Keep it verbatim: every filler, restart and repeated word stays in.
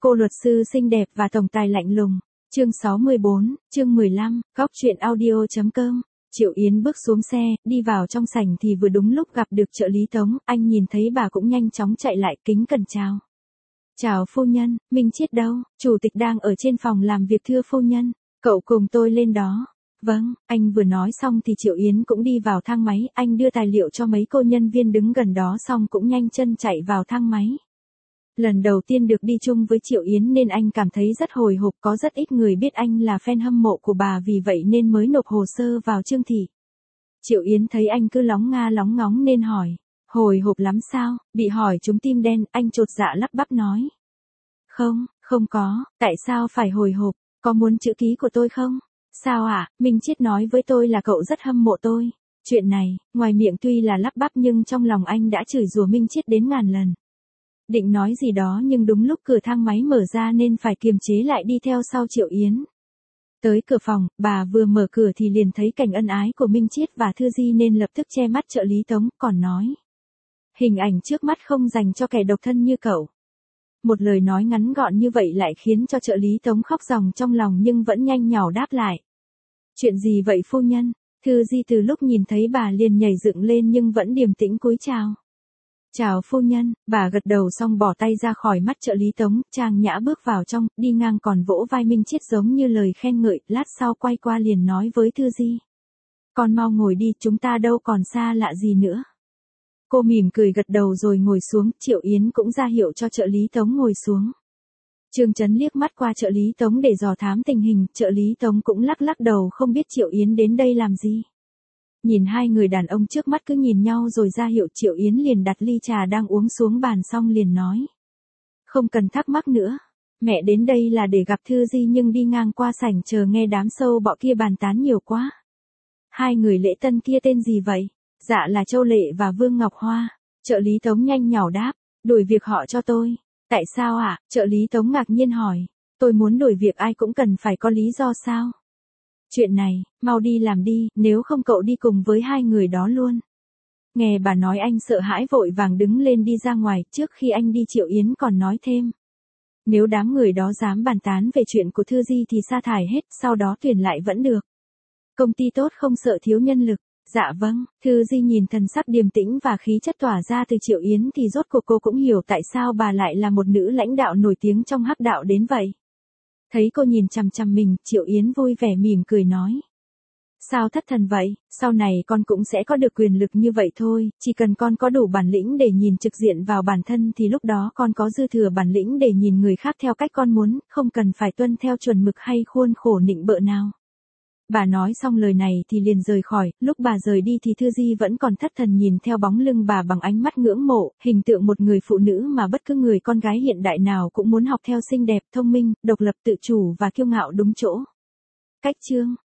Cô luật sư xinh đẹp và tổng tài lạnh lùng. Chương sáu mươi bốn, chương mười lăm, góc truyện audio.com. Triệu Yến bước xuống xe, đi vào trong sảnh thì vừa đúng lúc gặp được trợ lý Tống, anh nhìn thấy bà cũng nhanh chóng chạy lại kính cẩn chào. Chào phu nhân, Minh Chiết đâu, chủ tịch đang ở trên phòng làm việc thưa phu nhân, cậu cùng tôi lên đó. Vâng, anh vừa nói xong thì Triệu Yến cũng đi vào thang máy, anh đưa tài liệu cho mấy cô nhân viên đứng gần đó xong cũng nhanh chân chạy vào thang máy. Lần đầu tiên được đi chung với Triệu Yến nên anh cảm thấy rất hồi hộp, có rất ít người biết anh là fan hâm mộ của bà vì vậy nên mới nộp hồ sơ vào Trương Thị. Triệu Yến thấy anh cứ lóng nga lóng ngóng nên hỏi, hồi hộp lắm sao, bị hỏi trúng tim đen, anh chột dạ lắp bắp nói. Không, không có, tại sao phải hồi hộp, có muốn chữ ký của tôi không? Sao ạ, à? Minh Chiết nói với tôi là cậu rất hâm mộ tôi. Chuyện này, ngoài miệng tuy là lắp bắp nhưng trong lòng anh đã chửi rủa Minh Chiết đến ngàn lần. Định nói gì đó nhưng đúng lúc cửa thang máy mở ra nên phải kiềm chế lại đi theo sau Triệu Yến. Tới cửa phòng, bà vừa mở cửa thì liền thấy cảnh ân ái của Minh Chiết và Thư Di nên lập tức che mắt trợ lý Tống, còn nói. Hình ảnh trước mắt không dành cho kẻ độc thân như cậu. Một lời nói ngắn gọn như vậy lại khiến cho trợ lý Tống khóc ròng trong lòng nhưng vẫn nhanh nhảu đáp lại. Chuyện gì vậy phu nhân? Thư Di từ lúc nhìn thấy bà liền nhảy dựng lên nhưng vẫn điềm tĩnh cúi chào. Chào phu nhân, bà gật đầu xong bỏ tay ra khỏi mắt trợ lý Tống, trang nhã bước vào trong, đi ngang còn vỗ vai Minh Chiết giống như lời khen ngợi, lát sau quay qua liền nói với Thư Di. Con mau ngồi đi, chúng ta đâu còn xa lạ gì nữa. Cô mỉm cười gật đầu rồi ngồi xuống, Triệu Yến cũng ra hiệu cho trợ lý Tống ngồi xuống. Trương Chấn liếc mắt qua trợ lý Tống để dò thám tình hình, trợ lý Tống cũng lắc lắc đầu không biết Triệu Yến đến đây làm gì. Nhìn hai người đàn ông trước mắt cứ nhìn nhau rồi ra hiệu, Triệu Yến liền đặt ly trà đang uống xuống bàn xong liền nói. Không cần thắc mắc nữa, mẹ đến đây là để gặp Thư Di nhưng đi ngang qua sảnh chờ nghe đám sâu bọ kia bàn tán nhiều quá. Hai người lễ tân kia tên gì vậy? Dạ là Châu Lệ và Vương Ngọc Hoa. Trợ lý Tống nhanh nhảu đáp, đuổi việc họ cho tôi. Tại sao ạ? À? Trợ lý Tống ngạc nhiên hỏi. Tôi muốn đuổi việc ai cũng cần phải có lý do sao? Chuyện này, mau đi làm đi, nếu không cậu đi cùng với hai người đó luôn. Nghe bà nói anh sợ hãi vội vàng đứng lên đi ra ngoài, trước khi anh đi Triệu Yến còn nói thêm. Nếu đám người đó dám bàn tán về chuyện của Thư Di thì sa thải hết, sau đó tuyển lại vẫn được. Công ty tốt không sợ thiếu nhân lực. Dạ vâng, Thư Di nhìn thần sắc điềm tĩnh và khí chất tỏa ra từ Triệu Yến thì rốt cuộc cô cũng hiểu tại sao bà lại là một nữ lãnh đạo nổi tiếng trong hắc đạo đến vậy. Thấy cô nhìn chằm chằm mình, Triệu Yến vui vẻ mỉm cười nói. Sao thất thần vậy, sau này con cũng sẽ có được quyền lực như vậy thôi, chỉ cần con có đủ bản lĩnh để nhìn trực diện vào bản thân thì lúc đó con có dư thừa bản lĩnh để nhìn người khác theo cách con muốn, không cần phải tuân theo chuẩn mực hay khuôn khổ nịnh bợ nào. Bà nói xong lời này thì liền rời khỏi, lúc bà rời đi thì Thư Di vẫn còn thất thần nhìn theo bóng lưng bà bằng ánh mắt ngưỡng mộ, hình tượng một người phụ nữ mà bất cứ người con gái hiện đại nào cũng muốn học theo, xinh đẹp, thông minh, độc lập, tự chủ và kiêu ngạo đúng chỗ. Cách chương